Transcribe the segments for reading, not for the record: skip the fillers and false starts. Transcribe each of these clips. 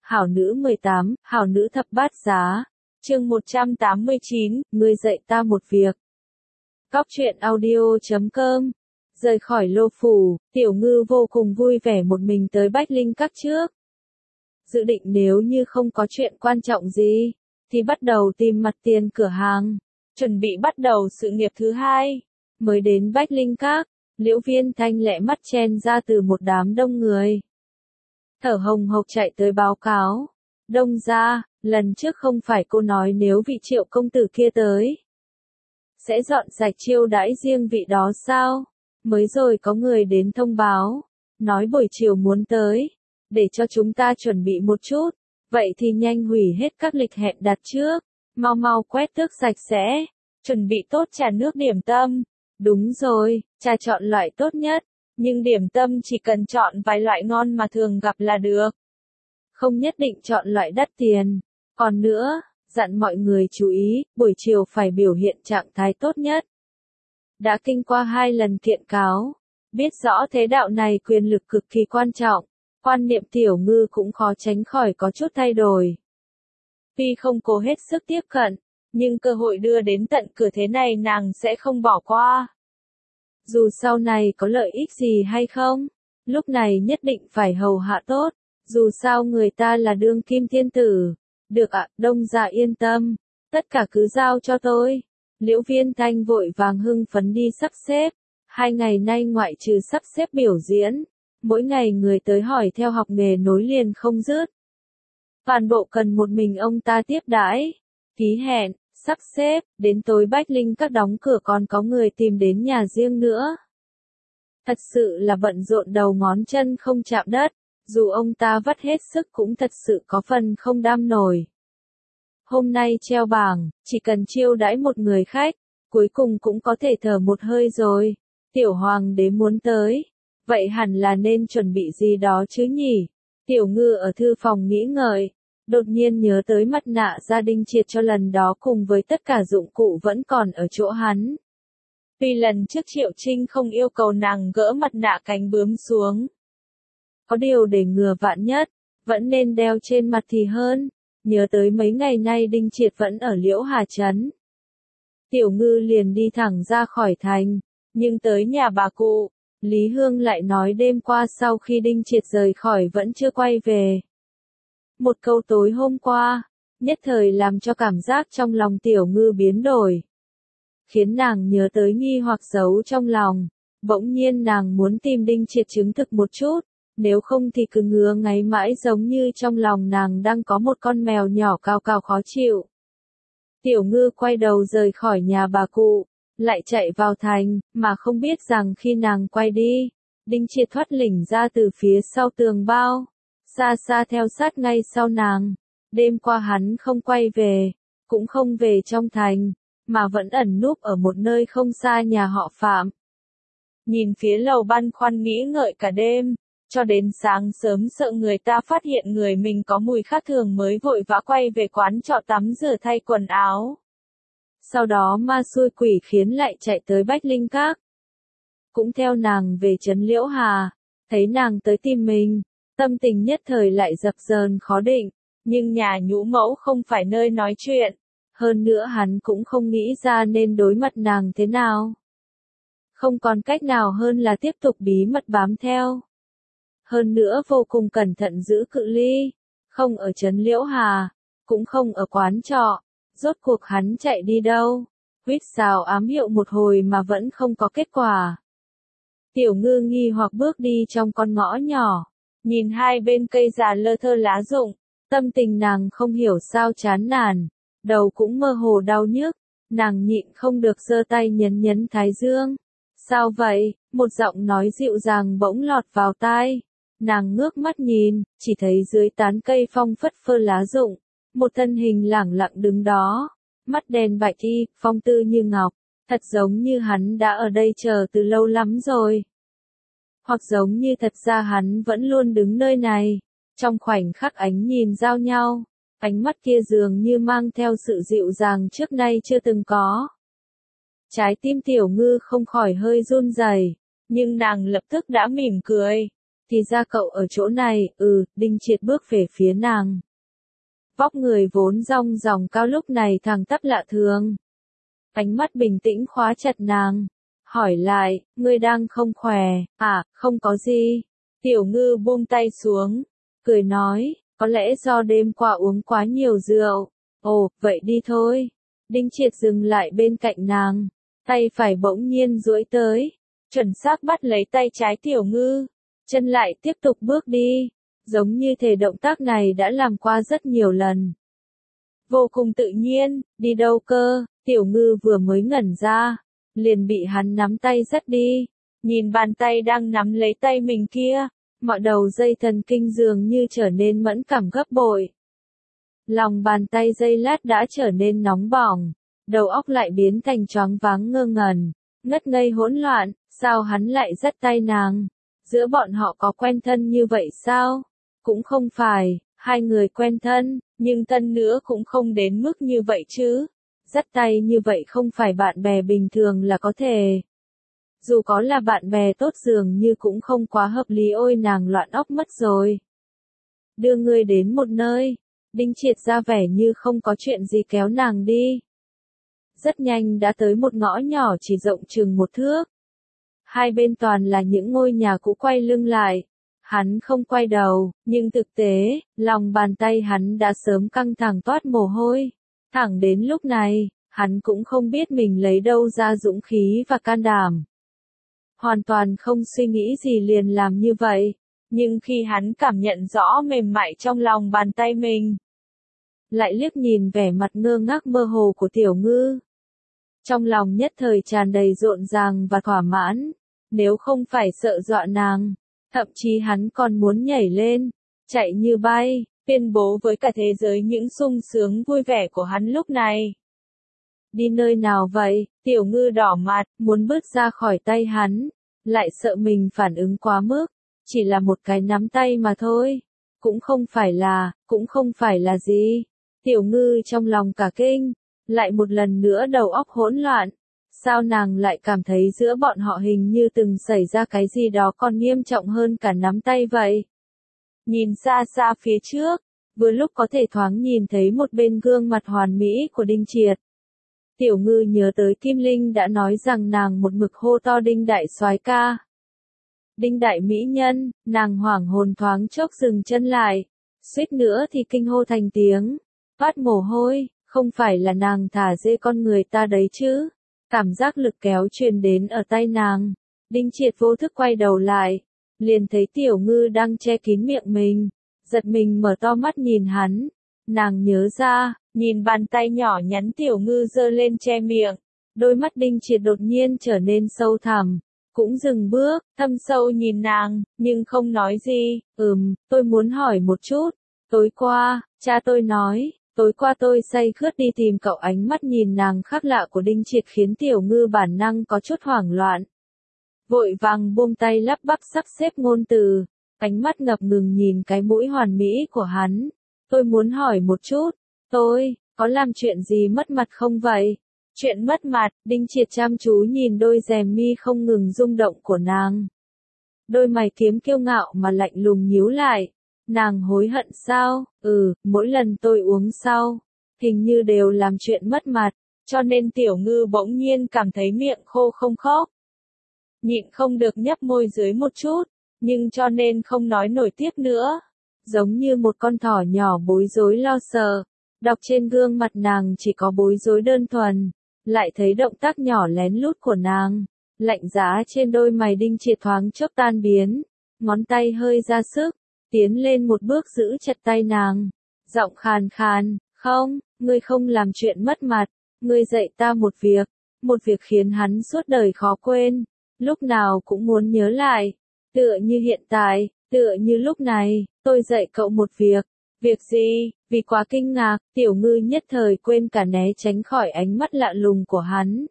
Hảo nữ 18, hảo nữ thập bát giá. Chương 189, ngươi dạy ta một việc. Cóc truyện audio.com. Rời khỏi Lô Phủ, Tiểu Ngư vô cùng vui vẻ một mình tới Bách Linh Các trước. Dự định nếu như không có chuyện quan trọng gì, thì bắt đầu tìm mặt tiền cửa hàng, chuẩn bị bắt đầu sự nghiệp thứ hai. Mới đến Bách Linh Các, Liễu Viên Thanh lẹ mắt chen ra từ một đám đông người. Thở hồng hộc chạy tới báo cáo. Đông gia, lần trước không phải cô nói nếu vị Triệu công tử kia tới, sẽ dọn sạch chiêu đãi riêng vị đó sao? Mới rồi có người đến thông báo, nói buổi chiều muốn tới, để cho chúng ta chuẩn bị một chút, vậy thì nhanh hủy hết các lịch hẹn đặt trước, mau mau quét tước sạch sẽ, chuẩn bị tốt trà nước điểm tâm. Đúng rồi, trà chọn loại tốt nhất, nhưng điểm tâm chỉ cần chọn vài loại ngon mà thường gặp là được. Không nhất định chọn loại đắt tiền. Còn nữa, dặn mọi người chú ý, buổi chiều phải biểu hiện trạng thái tốt nhất. Đã kinh qua 2 lần kiện cáo, biết rõ thế đạo này quyền lực cực kỳ quan trọng, quan niệm Tiểu Ngư cũng khó tránh khỏi có chút thay đổi. Tuy không cố hết sức tiếp cận, nhưng cơ hội đưa đến tận cửa thế này nàng sẽ không bỏ qua. Dù sau này có lợi ích gì hay không, lúc này nhất định phải hầu hạ tốt, dù sao người ta là đương kim thiên tử. Được ạ, Đông gia yên tâm, tất cả cứ giao cho tôi. Liễu Viên Thanh vội vàng hưng phấn đi sắp xếp. 2 ngày nay ngoại trừ sắp xếp biểu diễn, mỗi ngày người tới hỏi theo học nghề nối liền không dứt. Toàn bộ cần một mình ông ta tiếp đãi, ký hẹn, sắp xếp, đến tối Bách Linh Các đóng cửa còn có người tìm đến nhà riêng nữa. Thật sự là bận rộn đầu ngón chân không chạm đất, dù ông ta vắt hết sức cũng thật sự có phần không đam nổi. Hôm nay treo bảng, chỉ cần chiêu đãi một người khách, cuối cùng cũng có thể thở một hơi rồi. Tiểu Hoàng đế muốn tới, vậy hẳn là nên chuẩn bị gì đó chứ nhỉ? Tiểu Ngư ở thư phòng nghĩ ngợi, đột nhiên nhớ tới mặt nạ gia đình triệt cho lần đó cùng với tất cả dụng cụ vẫn còn ở chỗ hắn. Tuy lần trước Triệu Trinh không yêu cầu nàng gỡ mặt nạ cánh bướm xuống, có điều để ngừa vạn nhất, vẫn nên đeo trên mặt thì hơn. Nhớ tới mấy ngày nay Đinh Triệt vẫn ở Liễu Hà Trấn, Tiểu Ngư liền đi thẳng ra khỏi thành, nhưng tới nhà bà cụ, Lý Hương lại nói đêm qua sau khi Đinh Triệt rời khỏi vẫn chưa quay về. Một câu tối hôm qua, nhất thời làm cho cảm giác trong lòng Tiểu Ngư biến đổi, khiến nàng nhớ tới nghi hoặc giấu trong lòng. Bỗng nhiên nàng muốn tìm Đinh Triệt chứng thực một chút, nếu không thì cứ ngứa ngáy mãi giống như trong lòng nàng đang có một con mèo nhỏ cào cào khó chịu. Tiểu Ngư quay đầu rời khỏi nhà bà cụ, lại chạy vào thành, mà không biết rằng khi nàng quay đi, Đinh Triệt thoát lỉnh ra từ phía sau tường bao, xa xa theo sát ngay sau nàng. Đêm qua hắn không quay về, cũng không về trong thành, mà vẫn ẩn núp ở một nơi không xa nhà họ Phạm. Nhìn phía lầu băn khoăn nghĩ ngợi cả đêm, cho đến sáng sớm sợ người ta phát hiện người mình có mùi khác thường mới vội vã quay về quán trọ tắm rửa thay quần áo. Sau đó ma xui quỷ khiến lại chạy tới Bách Linh Các. Cũng theo nàng về trấn Liễu Hà, thấy nàng tới tìm mình, tâm tình nhất thời lại dập dờn khó định, nhưng nhà nhũ mẫu không phải nơi nói chuyện, hơn nữa hắn cũng không nghĩ ra nên đối mặt nàng thế nào. Không còn cách nào hơn là tiếp tục bí mật bám theo. Hơn nữa vô cùng cẩn thận giữ cự ly, không ở trấn Liễu Hà, cũng không ở quán trọ. Rốt cuộc hắn chạy đi đâu? Huýt sáo ám hiệu một hồi mà vẫn không có kết quả. Tiểu Ngư nghi hoặc bước đi trong con ngõ nhỏ, nhìn hai bên cây già lơ thơ lá rụng, tâm tình nàng không hiểu sao chán nản, đầu cũng mơ hồ đau nhức, nàng nhịn không được giơ tay nhấn nhấn thái dương. Sao vậy? Một giọng nói dịu dàng bỗng lọt vào tai. Nàng ngước mắt nhìn, chỉ thấy dưới tán cây phong phất phơ lá rụng, một thân hình lẳng lặng đứng đó, mắt đen bạch y, phong tư như ngọc, thật giống như hắn đã ở đây chờ từ lâu lắm rồi. Hoặc giống như thật ra hắn vẫn luôn đứng nơi này. Trong khoảnh khắc ánh nhìn giao nhau, ánh mắt kia dường như mang theo sự dịu dàng trước nay chưa từng có. Trái tim Tiểu Ngư không khỏi hơi run rẩy, nhưng nàng lập tức đã mỉm cười. thì ra cậu ở chỗ này, Đinh Triệt bước về phía nàng. Vóc người vốn dong dòng cao lúc này thẳng tắp lạ thường. Ánh mắt bình tĩnh khóa chặt nàng. Hỏi lại, ngươi đang không khỏe, không có gì. Tiểu Ngư buông tay xuống, cười nói, có lẽ do đêm qua uống quá nhiều rượu. Ồ, vậy đi thôi. Đinh Triệt dừng lại bên cạnh nàng, tay phải bỗng nhiên duỗi tới, chuẩn xác bắt lấy tay trái Tiểu Ngư, chân lại tiếp tục bước đi, giống như thể động tác này đã làm qua rất nhiều lần. Vô cùng tự nhiên, đi đâu cơ, Tiểu Ngư vừa mới ngẩn ra, liền bị hắn nắm tay dắt đi, nhìn bàn tay đang nắm lấy tay mình kia, mọi đầu dây thần kinh dường như trở nên mẫn cảm gấp bội. Lòng bàn tay giây lát đã trở nên nóng bỏng, đầu óc lại biến thành choáng váng ngơ ngẩn, ngất ngây hỗn loạn, sao hắn lại dắt tay nàng? Giữa bọn họ có quen thân như vậy sao? Cũng không phải, hai người quen thân, nhưng thân nữa cũng không đến mức như vậy chứ. Dắt tay như vậy không phải bạn bè bình thường là có thể. Dù có là bạn bè tốt dường như cũng không quá hợp lý, ôi nàng loạn óc mất rồi. Đưa ngươi đến một nơi. Đinh Triệt ra vẻ như không có chuyện gì kéo nàng đi. Rất nhanh đã tới một ngõ nhỏ chỉ rộng chừng 1 thước. Hai bên toàn là những ngôi nhà cũ quay lưng lại. Hắn không quay đầu, nhưng thực tế, lòng bàn tay hắn đã sớm căng thẳng toát mồ hôi. Thẳng đến lúc này, hắn cũng không biết mình lấy đâu ra dũng khí và can đảm. Hoàn toàn không suy nghĩ gì liền làm như vậy. Nhưng khi hắn cảm nhận rõ mềm mại trong lòng bàn tay mình, lại liếc nhìn vẻ mặt ngơ ngác mơ hồ của Tiểu Ngư. Trong lòng nhất thời tràn đầy rộn ràng và thỏa mãn, nếu không phải sợ dọa nàng, thậm chí hắn còn muốn nhảy lên, chạy như bay, tuyên bố với cả thế giới những sung sướng vui vẻ của hắn lúc này. Đi nơi nào vậy? Tiểu Ngư đỏ mặt, muốn bước ra khỏi tay hắn, lại sợ mình phản ứng quá mức, chỉ là một cái nắm tay mà thôi, cũng không phải là gì. Tiểu Ngư trong lòng cả kinh, lại một lần nữa đầu óc hỗn loạn. Sao nàng lại cảm thấy giữa bọn họ hình như từng xảy ra cái gì đó còn nghiêm trọng hơn cả nắm tay vậy? Nhìn xa xa phía trước, vừa lúc có thể thoáng nhìn thấy một bên gương mặt hoàn mỹ của Đinh Triệt. Tiểu Ngư nhớ tới Kim Linh đã nói rằng nàng một mực hô to Đinh đại soái ca. Đinh đại mỹ nhân, nàng hoảng hồn thoáng chốc dừng chân lại, suýt nữa thì kinh hô thành tiếng. Toát mồ hôi, không phải là nàng thả dê con người ta đấy chứ. Cảm giác lực kéo truyền đến ở tay nàng. Đinh Triệt vô thức quay đầu lại, liền thấy Tiểu Ngư đang che kín miệng mình, giật mình mở to mắt nhìn hắn. Nàng nhớ ra, nhìn bàn tay nhỏ nhắn Tiểu Ngư giơ lên che miệng, đôi mắt Đinh Triệt đột nhiên trở nên sâu thẳm, cũng dừng bước, thâm sâu nhìn nàng, nhưng không nói gì. Tôi muốn hỏi một chút, tối qua, cha tôi nói, tối qua tôi say khướt đi tìm cậu. Ánh mắt nhìn nàng khác lạ của Đinh Triệt khiến Tiểu Ngư bản năng có chút hoảng loạn. Vội vàng buông tay lắp bắp sắp xếp ngôn từ, ánh mắt ngập ngừng nhìn cái mũi hoàn mỹ của hắn. Tôi muốn hỏi một chút, tôi, có làm chuyện gì mất mặt không vậy? Chuyện mất mặt, Đinh Triệt chăm chú nhìn đôi rèm mi không ngừng rung động của nàng. Đôi mày kiếm kiêu ngạo mà lạnh lùng nhíu lại. Nàng hối hận sao? Mỗi lần tôi uống sau, hình như đều làm chuyện mất mặt, cho nên Tiểu Ngư bỗng nhiên cảm thấy miệng khô không khóc. Nhịn không được nhấp môi dưới một chút, nhưng cho nên không nói nổi tiếp nữa. Giống như một con thỏ nhỏ bối rối lo sợ, đọc trên gương mặt nàng chỉ có bối rối đơn thuần, lại thấy động tác nhỏ lén lút của nàng, lạnh giá trên đôi mày Đinh Triệt thoáng chốc tan biến, ngón tay hơi ra sức, tiến lên một bước giữ chặt tay nàng, giọng khàn khàn, không, ngươi không làm chuyện mất mặt, ngươi dạy ta một việc khiến hắn suốt đời khó quên, lúc nào cũng muốn nhớ lại, tựa như hiện tại, tựa như lúc này, tôi dạy cậu một việc gì? Vì quá kinh ngạc, Tiểu Ngư nhất thời quên cả né tránh khỏi ánh mắt lạ lùng của hắn.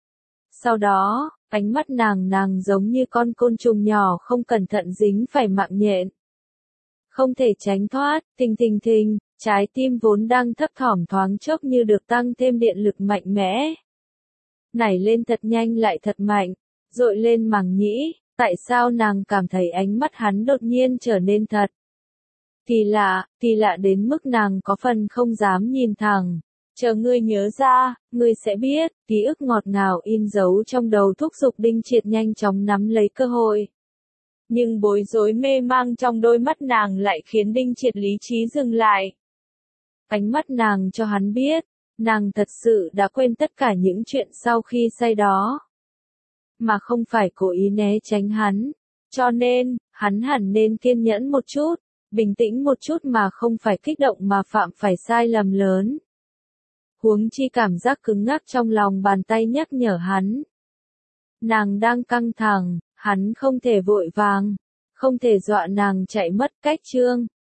Sau đó, ánh mắt nàng giống như con côn trùng nhỏ không cẩn thận dính phải mạng nhện. Không thể tránh thoát, thình, trái tim vốn đang thấp thỏm thoáng chốc như được tăng thêm điện lực mạnh mẽ. Nảy lên thật nhanh lại thật mạnh, dội lên màng nhĩ, Tại sao nàng cảm thấy ánh mắt hắn đột nhiên trở nên thật kỳ lạ đến mức nàng có phần không dám nhìn thẳng. Chờ ngươi nhớ ra, ngươi sẽ biết, ký ức ngọt ngào in dấu trong đầu thúc giục Đinh Triệt nhanh chóng nắm lấy cơ hội. Nhưng bối rối mê mang trong đôi mắt nàng lại khiến Đinh Triệt lý trí dừng lại. Ánh mắt nàng cho hắn biết, nàng thật sự đã quên tất cả những chuyện sau khi say đó. Mà không phải cố ý né tránh hắn. Cho nên, hắn hẳn nên kiên nhẫn một chút, bình tĩnh một chút mà không phải kích động mà phạm phải sai lầm lớn. Huống chi cảm giác cứng ngắc trong lòng bàn tay nhắc nhở hắn. Nàng đang căng thẳng, hắn không thể vội vàng, không thể dọa nàng chạy mất cách chương.